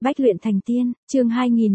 Bách luyện thành tiên, chương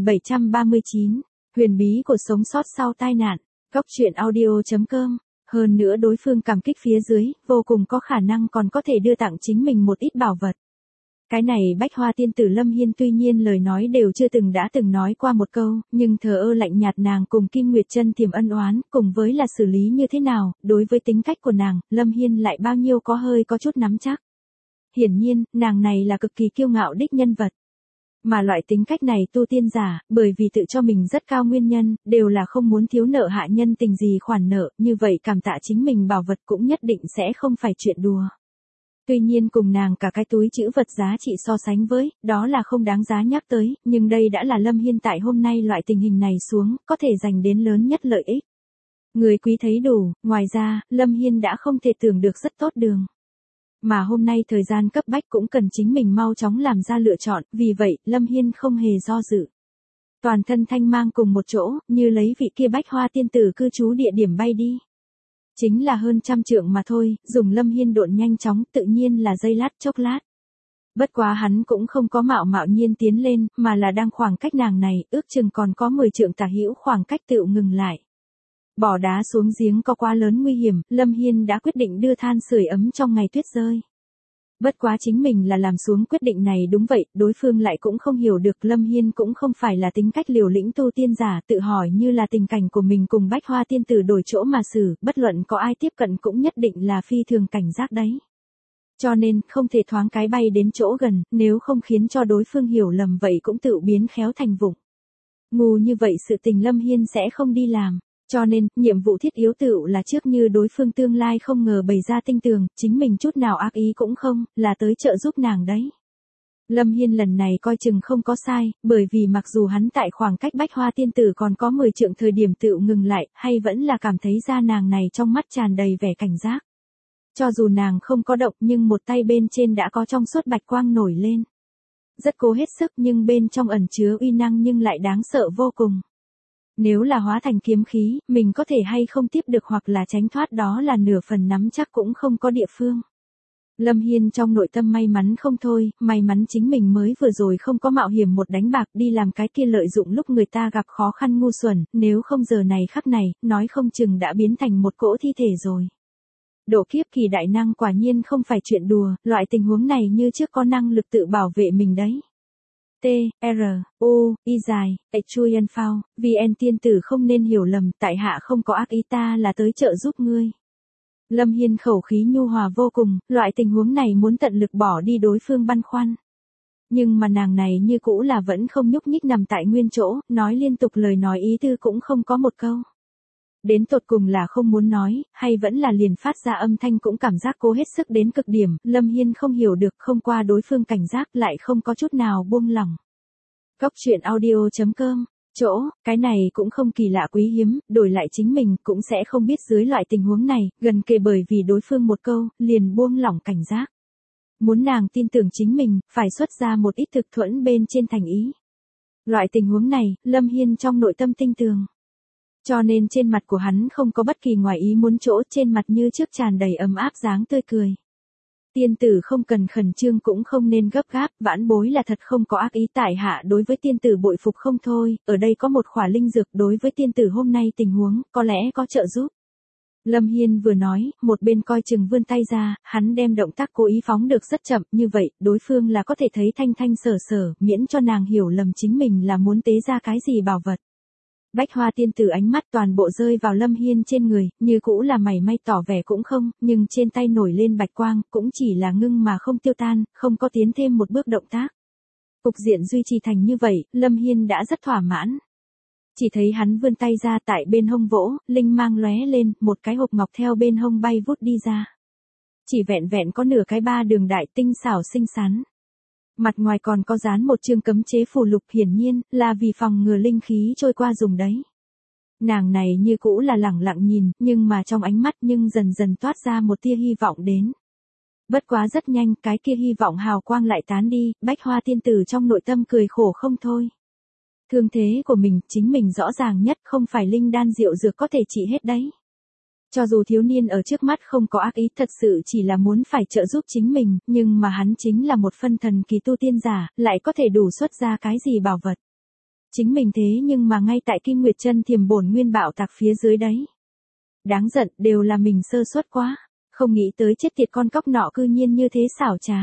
2739, huyền bí của sống sót sau tai nạn, góc truyện audio.com. Hơn nữa đối phương cảm kích phía dưới, vô cùng có khả năng còn có thể đưa tặng chính mình một ít bảo vật. Cái này Bách Hoa tiên tử Lâm Hiên tuy nhiên lời nói đều chưa đã từng nói qua một câu, nhưng thờ ơ lạnh nhạt nàng cùng Kim Nguyệt Chân tiềm ân oán, cùng với là xử lý như thế nào, đối với tính cách của nàng, Lâm Hiên lại bao nhiêu có chút nắm chắc. Hiển nhiên, nàng này là cực kỳ kiêu ngạo đích nhân vật. Mà loại tính cách này tu tiên giả, bởi vì tự cho mình rất cao nguyên nhân, đều là không muốn thiếu nợ hạ nhân tình gì khoản nợ, như vậy cảm tạ chính mình bảo vật cũng nhất định sẽ không phải chuyện đùa. Tuy nhiên cùng nàng cả cái túi chữ vật giá trị so sánh với, đó là không đáng giá nhắc tới, nhưng đây đã là Lâm Hiên tại hôm nay loại tình hình này xuống, có thể giành đến lớn nhất lợi ích. Người quý thấy đủ, ngoài ra, Lâm Hiên đã không thể tưởng được rất tốt đường. Mà hôm nay thời gian cấp bách cũng cần chính mình mau chóng làm ra lựa chọn, vì vậy, Lâm Hiên không hề do dự. Toàn thân thanh mang cùng một chỗ, như lấy vị kia Bách Hoa tiên tử cư trú địa điểm bay đi. Chính là hơn 100 trượng mà thôi, dùng Lâm Hiên độn nhanh chóng, tự nhiên là giây lát chốc lát. Bất quá hắn cũng không có mạo nhiên tiến lên, mà là đang khoảng cách nàng này, ước chừng còn có 10 trượng tả hữu khoảng cách tựu ngừng lại. Bỏ đá xuống giếng có quá lớn nguy hiểm, Lâm Hiên đã quyết định đưa than sưởi ấm trong ngày tuyết rơi. Bất quá chính mình là làm xuống quyết định này đúng vậy, đối phương lại cũng không hiểu được Lâm Hiên cũng không phải là tính cách liều lĩnh tu tiên giả, tự hỏi như là tình cảnh của mình cùng Bách Hoa tiên tử đổi chỗ mà xử, bất luận có ai tiếp cận cũng nhất định là phi thường cảnh giác đấy. Cho nên, không thể thoáng cái bay đến chỗ gần, nếu không khiến cho đối phương hiểu lầm vậy cũng tự biến khéo thành vụng. Ngu như vậy sự tình Lâm Hiên sẽ không đi làm. Cho nên, nhiệm vụ thiết yếu tựu là trước như đối phương tương lai không ngờ bày ra tinh tường, chính mình chút nào ác ý cũng không, là tới trợ giúp nàng đấy. Lâm Hiên lần này coi chừng không có sai, bởi vì mặc dù hắn tại khoảng cách Bách Hoa tiên tử còn có 10 trượng thời điểm tựu ngừng lại, hay vẫn là cảm thấy ra nàng này trong mắt tràn đầy vẻ cảnh giác. Cho dù nàng không có động nhưng một tay bên trên đã có trong suốt bạch quang nổi lên. Rất cố hết sức nhưng bên trong ẩn chứa uy năng nhưng lại đáng sợ vô cùng. Nếu là hóa thành kiếm khí, mình có thể hay không tiếp được hoặc là tránh thoát đó là nửa phần nắm chắc cũng không có địa phương. Lâm Hiên trong nội tâm may mắn không thôi, may mắn chính mình mới vừa rồi không có mạo hiểm một đánh bạc đi làm cái kia lợi dụng lúc người ta gặp khó khăn ngu xuẩn, nếu không giờ này khắc này, nói không chừng đã biến thành một cỗ thi thể rồi. Độ kiếp kỳ đại năng quả nhiên không phải chuyện đùa, loại tình huống này như trước có năng lực tự bảo vệ mình đấy. T, R, U, Y dài, Chui Ân Phao, VN tiên tử không nên hiểu lầm, tại hạ không có ác ý ta là tới trợ giúp ngươi. Lâm Hiên khẩu khí nhu hòa vô cùng, loại tình huống này muốn tận lực bỏ đi đối phương băn khoăn. Nhưng mà nàng này như cũ là vẫn không nhúc nhích nằm tại nguyên chỗ, nói liên tục lời nói ý tư cũng không có một câu. Đến tột cùng là không muốn nói, hay vẫn là liền phát ra âm thanh cũng cảm giác cố hết sức đến cực điểm, Lâm Hiên không hiểu được không qua đối phương cảnh giác lại không có chút nào buông lỏng. Góc truyện audio.com, cái này cũng không kỳ lạ quý hiếm, đổi lại chính mình cũng sẽ không biết dưới loại tình huống này, gần kề bởi vì đối phương một câu, liền buông lỏng cảnh giác. Muốn nàng tin tưởng chính mình, phải xuất ra một ít thực thuẫn bên trên thành ý. Loại tình huống này, Lâm Hiên trong nội tâm tinh tường. Cho nên trên mặt của hắn không có bất kỳ ngoài ý muốn chỗ, trên mặt như trước tràn đầy ấm áp dáng tươi cười. Tiên tử không cần khẩn trương cũng không nên gấp gáp, vãn bối là thật không có ác ý tại hạ đối với tiên tử bội phục không thôi, ở đây có một khỏa linh dược đối với tiên tử hôm nay tình huống, có lẽ có trợ giúp. Lâm Hiên vừa nói, một bên coi chừng vươn tay ra, hắn đem động tác cố ý phóng được rất chậm, như vậy, đối phương là có thể thấy thanh thanh sở, miễn cho nàng hiểu lầm chính mình là muốn tế ra cái gì bảo vật. Bách Hoa tiên tử ánh mắt toàn bộ rơi vào Lâm Hiên trên người, như cũ là mảy may tỏ vẻ cũng không, nhưng trên tay nổi lên bạch quang, cũng chỉ là ngưng mà không tiêu tan, không có tiến thêm một bước động tác. Cục diện duy trì thành như vậy, Lâm Hiên đã rất thỏa mãn. Chỉ thấy hắn vươn tay ra tại bên hông vỗ, linh mang lóe lên, một cái hộp ngọc theo bên hông bay vút đi ra. Chỉ vẹn vẹn có nửa cái 3 đường đại tinh xảo xinh xắn. Mặt ngoài còn có dán một chương cấm chế phù lục, hiển nhiên là vì phòng ngừa linh khí trôi qua dùng đấy. Nàng này như cũ là lẳng lặng nhìn, nhưng mà trong ánh mắt nhưng dần dần toát ra một tia hy vọng đến. Bất quá rất nhanh, cái kia hy vọng hào quang lại tán đi, Bách Hoa tiên tử trong nội tâm cười khổ không thôi. Thương thế của mình, chính mình rõ ràng nhất, không phải linh đan rượu dược có thể trị hết đấy. Cho dù thiếu niên ở trước mắt không có ác ý, thật sự chỉ là muốn phải trợ giúp chính mình, nhưng mà hắn chính là một phân thần kỳ tu tiên giả, lại có thể đủ xuất ra cái gì bảo vật. Chính mình thế nhưng mà ngay tại Kim Nguyệt Chân Thiềm bổn nguyên bạo tạc phía dưới đấy. Đáng giận, đều là mình sơ suất quá, không nghĩ tới chết tiệt con cóc nọ cư nhiên như thế xảo trá.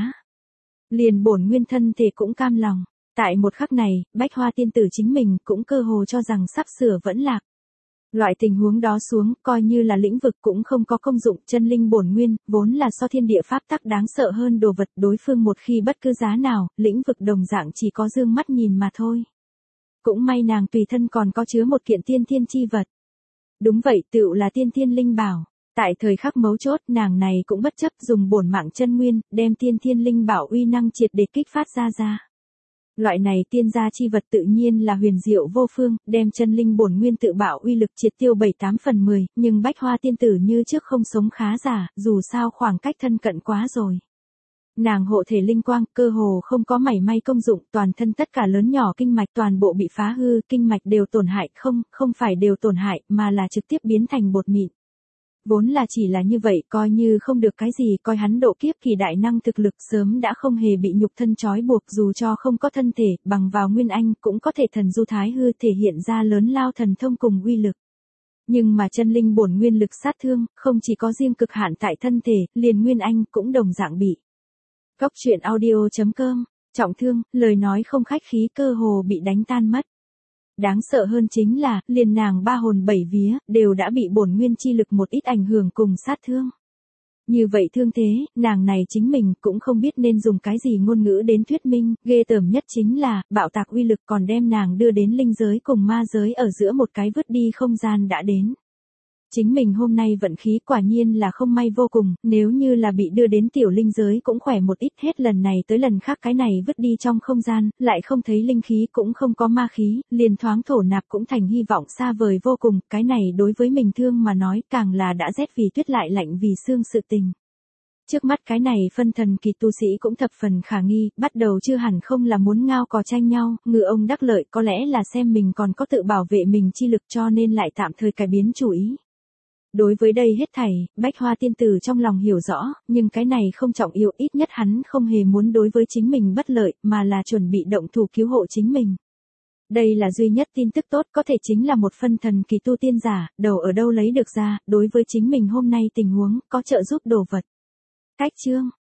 Liền bổn nguyên thân thể cũng cam lòng. Tại một khắc này, Bách Hoa tiên tử chính mình cũng cơ hồ cho rằng sắp sửa vẫn lạc. Loại tình huống đó xuống, coi như là lĩnh vực cũng không có công dụng, chân linh bổn nguyên, vốn là so thiên địa pháp tắc đáng sợ hơn đồ vật, đối phương một khi bất cứ giá nào, lĩnh vực đồng dạng chỉ có dương mắt nhìn mà thôi. Cũng may nàng tùy thân còn có chứa một kiện tiên thiên chi vật. Đúng vậy, tựu là tiên thiên linh bảo. Tại thời khắc mấu chốt, nàng này cũng bất chấp dùng bổn mạng chân nguyên, đem tiên thiên linh bảo uy năng triệt để kích phát ra. Loại này tiên gia chi vật tự nhiên là huyền diệu vô phương, đem chân linh bổn nguyên tự bảo uy lực triệt tiêu 7/8/10, nhưng Bách Hoa tiên tử như trước không sống khá giả, dù sao khoảng cách thân cận quá rồi. Nàng hộ thể linh quang, cơ hồ không có mảy may công dụng, toàn thân tất cả lớn nhỏ kinh mạch toàn bộ bị phá hư, kinh mạch đều tổn hại, không phải đều tổn hại, mà là trực tiếp biến thành bột mịn. Vốn là chỉ là như vậy, coi như không được cái gì, coi hắn độ kiếp kỳ đại năng thực lực sớm đã không hề bị nhục thân trói buộc, dù cho không có thân thể, bằng vào nguyên anh cũng có thể thần du thái hư thể hiện ra lớn lao thần thông cùng uy lực. Nhưng mà chân linh bổn nguyên lực sát thương, không chỉ có riêng cực hạn tại thân thể, liền nguyên anh cũng đồng dạng bị. Góc truyện audio.com, trọng thương, lời nói không khách khí cơ hồ bị đánh tan mất. Đáng sợ hơn chính là, liền nàng ba hồn bảy vía, đều đã bị bổn nguyên chi lực một ít ảnh hưởng cùng sát thương. Như vậy thương thế, nàng này chính mình cũng không biết nên dùng cái gì ngôn ngữ đến thuyết minh, ghê tởm nhất chính là, bạo tạc uy lực còn đem nàng đưa đến linh giới cùng ma giới ở giữa một cái vứt đi không gian đã đến. Chính mình hôm nay vận khí quả nhiên là không may vô cùng, nếu như là bị đưa đến tiểu linh giới cũng khỏe một ít, hết lần này tới lần khác cái này vứt đi trong không gian, lại không thấy linh khí cũng không có ma khí, liền thoáng thổ nạp cũng thành hy vọng xa vời vô cùng, cái này đối với mình thương mà nói càng là đã rét vì tuyết lại lạnh vì xương sự tình. Trước mắt cái này phân thần kỳ tu sĩ cũng thập phần khả nghi, bắt đầu chưa hẳn không là muốn ngao cò tranh nhau, ngư ông đắc lợi, có lẽ là xem mình còn có tự bảo vệ mình chi lực cho nên lại tạm thời cải biến chủ ý. Đối với đây hết thảy, Bách Hoa tiên tử trong lòng hiểu rõ, nhưng cái này không trọng yếu, ít nhất hắn không hề muốn đối với chính mình bất lợi, mà là chuẩn bị động thủ cứu hộ chính mình. Đây là duy nhất tin tức tốt, có thể chính là một phân thần kỳ tu tiên giả, đầu ở đâu lấy được ra, đối với chính mình hôm nay tình huống, có trợ giúp đồ vật. Cách chương